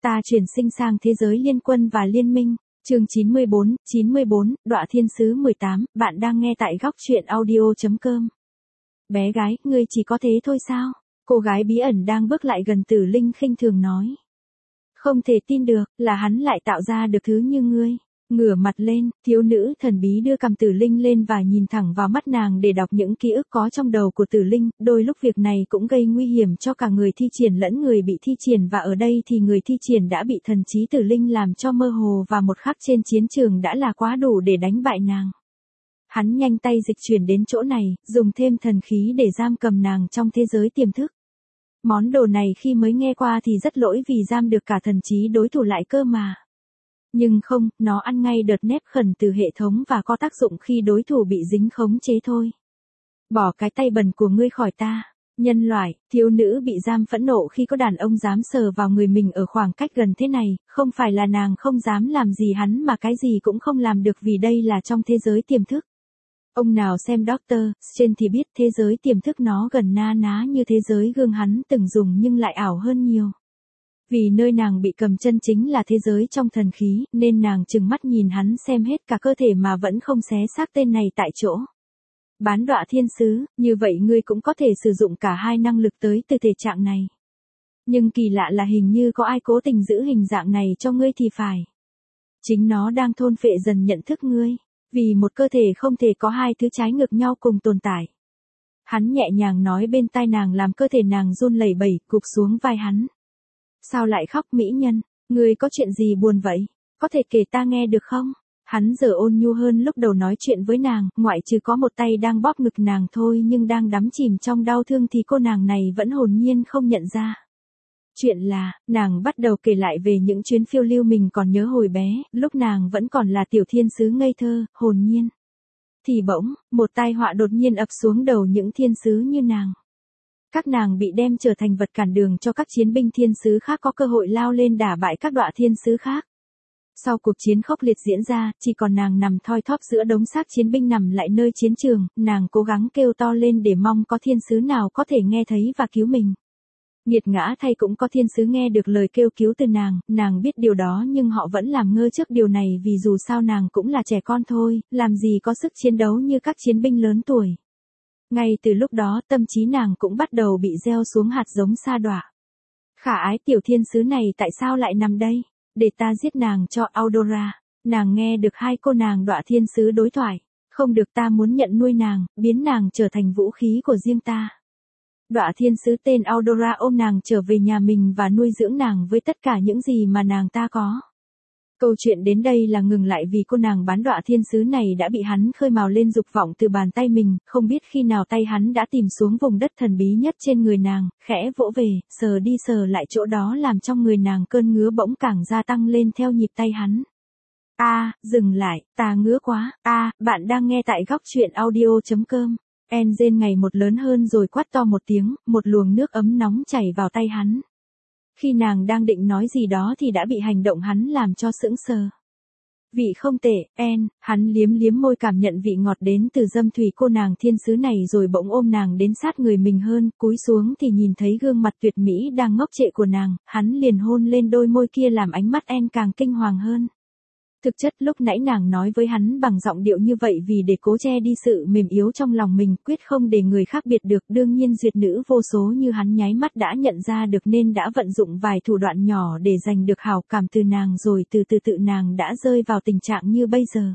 Ta chuyển sinh sang thế giới liên quân và liên minh. Chương 94, Đọa Thiên Sứ 18, bạn đang nghe tại góc truyện audio.com. Bé gái, ngươi chỉ có thế thôi sao? Cô gái bí ẩn đang bước lại gần Tử Linh khinh thường nói. Không thể tin được, là hắn lại tạo ra được thứ như ngươi. Ngửa mặt lên, thiếu nữ thần bí đưa cằm Tử Linh lên và nhìn thẳng vào mắt nàng để đọc những ký ức có trong đầu của Tử Linh, đôi lúc việc này cũng gây nguy hiểm cho cả người thi triển lẫn người bị thi triển và ở đây thì người thi triển đã bị thần trí Tử Linh làm cho mơ hồ và một khắc trên chiến trường đã là quá đủ để đánh bại nàng. Hắn nhanh tay dịch chuyển đến chỗ này, dùng thêm thần khí để giam cầm nàng trong thế giới tiềm thức. Món đồ này khi mới nghe qua thì rất lỗi vì giam được cả thần trí đối thủ lại cơ mà. Nhưng không, nó ăn ngay đợt nếp khẩn từ hệ thống và có tác dụng khi đối thủ bị dính khống chế thôi. Bỏ cái tay bẩn của ngươi khỏi ta. Nhân loại, thiếu nữ bị giam phẫn nộ khi có đàn ông dám sờ vào người mình ở khoảng cách gần thế này, không phải là nàng không dám làm gì hắn mà cái gì cũng không làm được vì đây là trong thế giới tiềm thức. Ông nào xem Doctor Strange thì biết thế giới tiềm thức nó gần na ná như thế giới gương hắn từng dùng nhưng lại ảo hơn nhiều. Vì nơi nàng bị cầm chân chính là thế giới trong thần khí, nên nàng trừng mắt nhìn hắn xem hết cả cơ thể mà vẫn không xé xác tên này tại chỗ. Bán Đọa Thiên Sứ, như vậy ngươi cũng có thể sử dụng cả hai năng lực tới từ thể trạng này. Nhưng kỳ lạ là hình như có ai cố tình giữ hình dạng này cho ngươi thì phải. Chính nó đang thôn phệ dần nhận thức ngươi, vì một cơ thể không thể có hai thứ trái ngược nhau cùng tồn tại. Hắn nhẹ nhàng nói bên tai nàng làm cơ thể nàng run lẩy bẩy, cụp xuống vai hắn. Sao lại khóc mỹ nhân, ngươi có chuyện gì buồn vậy, có thể kể ta nghe được không? Hắn giờ ôn nhu hơn lúc đầu nói chuyện với nàng, ngoại trừ có một tay đang bóp ngực nàng thôi nhưng đang đắm chìm trong đau thương thì cô nàng này vẫn hồn nhiên không nhận ra. Chuyện là, nàng bắt đầu kể lại về những chuyến phiêu lưu mình còn nhớ hồi bé, lúc nàng vẫn còn là tiểu thiên sứ ngây thơ, hồn nhiên. Thì bỗng, một tai họa đột nhiên ập xuống đầu những thiên sứ như nàng. Các nàng bị đem trở thành vật cản đường cho các chiến binh thiên sứ khác có cơ hội lao lên đả bại các đọa thiên sứ khác. Sau cuộc chiến khốc liệt diễn ra, chỉ còn nàng nằm thoi thóp giữa đống xác chiến binh nằm lại nơi chiến trường, nàng cố gắng kêu to lên để mong có thiên sứ nào có thể nghe thấy và cứu mình. Nghiệt ngã thay cũng có thiên sứ nghe được lời kêu cứu từ nàng biết điều đó nhưng họ vẫn làm ngơ trước điều này vì dù sao nàng cũng là trẻ con thôi, làm gì có sức chiến đấu như các chiến binh lớn tuổi. Ngay từ lúc đó tâm trí nàng cũng bắt đầu bị gieo xuống hạt giống sa đọa. Khả ái tiểu thiên sứ này tại sao lại nằm đây? Để ta giết nàng cho Audora. Nàng nghe được hai cô nàng đọa thiên sứ đối thoại. Không được, ta muốn nhận nuôi nàng, biến nàng trở thành vũ khí của riêng ta. Đọa thiên sứ tên Audora ôm nàng trở về nhà mình và nuôi dưỡng nàng với tất cả những gì mà nàng ta có. Câu chuyện đến đây là ngừng lại vì cô nàng bán đọa thiên sứ này đã bị hắn khơi mào lên dục vọng từ bàn tay mình, không biết khi nào tay hắn đã tìm xuống vùng đất thần bí nhất trên người nàng, khẽ vỗ về, sờ đi sờ lại chỗ đó làm trong người nàng cơn ngứa bỗng càng gia tăng lên theo nhịp tay hắn. Dừng lại, ta ngứa quá, bạn đang nghe tại góc truyện audio.com. Enzen ngày một lớn hơn rồi quát to một tiếng, một luồng nước ấm nóng chảy vào tay hắn. Khi nàng đang định nói gì đó thì đã bị hành động hắn làm cho sững sờ. Vị không tệ, hắn liếm môi cảm nhận vị ngọt đến từ dâm thủy cô nàng thiên sứ này rồi bỗng ôm nàng đến sát người mình hơn, cúi xuống thì nhìn thấy gương mặt tuyệt mỹ đang ngốc trệ của nàng, hắn liền hôn lên đôi môi kia làm ánh mắt càng kinh hoàng hơn. Thực chất lúc nãy nàng nói với hắn bằng giọng điệu như vậy vì để cố che đi sự mềm yếu trong lòng mình, quyết không để người khác biệt được, đương nhiên duyệt nữ vô số như hắn nháy mắt đã nhận ra được nên đã vận dụng vài thủ đoạn nhỏ để giành được hảo cảm từ nàng rồi từ từ tự nàng đã rơi vào tình trạng như bây giờ.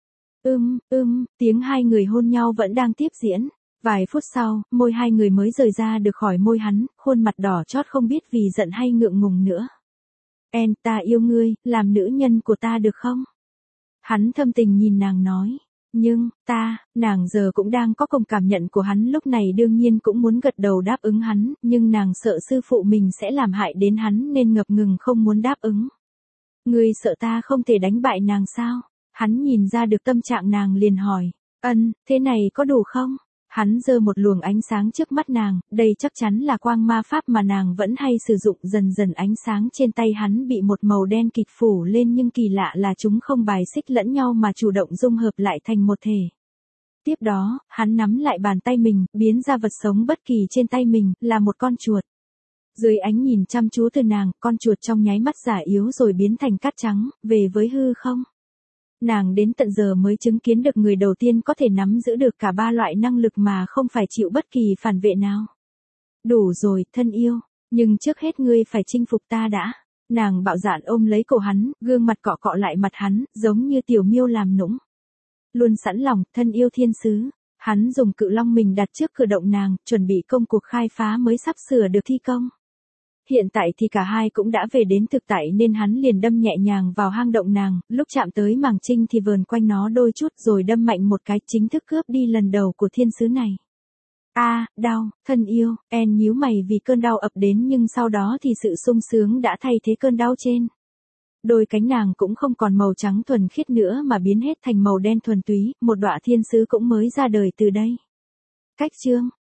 Tiếng hai người hôn nhau vẫn đang tiếp diễn. Vài phút sau, môi hai người mới rời ra được khỏi môi hắn, khuôn mặt đỏ chót không biết vì giận hay ngượng ngùng nữa. Ta yêu ngươi, làm nữ nhân của ta được không? Hắn thâm tình nhìn nàng nói. Nhưng, nàng giờ cũng đang có cùng cảm nhận của hắn lúc này đương nhiên cũng muốn gật đầu đáp ứng hắn, nhưng nàng sợ sư phụ mình sẽ làm hại đến hắn nên ngập ngừng không muốn đáp ứng. Ngươi sợ ta không thể đánh bại nàng sao? Hắn nhìn ra được tâm trạng nàng liền hỏi. Thế này có đủ không? Hắn giơ một luồng ánh sáng trước mắt nàng, đây chắc chắn là quang ma pháp mà nàng vẫn hay sử dụng, dần dần ánh sáng trên tay hắn bị một màu đen kịt phủ lên nhưng kỳ lạ là chúng không bài xích lẫn nhau mà chủ động dung hợp lại thành một thể. Tiếp đó, hắn nắm lại bàn tay mình, biến ra vật sống bất kỳ trên tay mình, là một con chuột. Dưới ánh nhìn chăm chú từ nàng, con chuột trong nháy mắt già yếu rồi biến thành cát trắng, về với hư không. Nàng đến tận giờ mới chứng kiến được người đầu tiên có thể nắm giữ được cả ba loại năng lực mà không phải chịu bất kỳ phản vệ nào. Đủ rồi, thân yêu, nhưng trước hết ngươi phải chinh phục ta đã. Nàng bạo dạn ôm lấy cổ hắn, gương mặt cọ cọ lại mặt hắn, giống như tiểu miêu làm nũng. Luôn sẵn lòng, thân yêu thiên sứ. Hắn dùng cự long mình đặt trước cửa động nàng, chuẩn bị công cuộc khai phá mới sắp sửa được thi công. Hiện tại thì cả hai cũng đã về đến thực tại nên hắn liền đâm nhẹ nhàng vào hang động nàng, lúc chạm tới màng trinh thì vờn quanh nó đôi chút rồi đâm mạnh một cái, chính thức cướp đi lần đầu của thiên sứ này. Đau, thân yêu, Anne nhíu mày vì cơn đau ập đến nhưng sau đó thì sự sung sướng đã thay thế cơn đau trên. Đôi cánh nàng cũng không còn màu trắng thuần khiết nữa mà biến hết thành màu đen thuần túy, một đọa thiên sứ cũng mới ra đời từ đây. Cách chương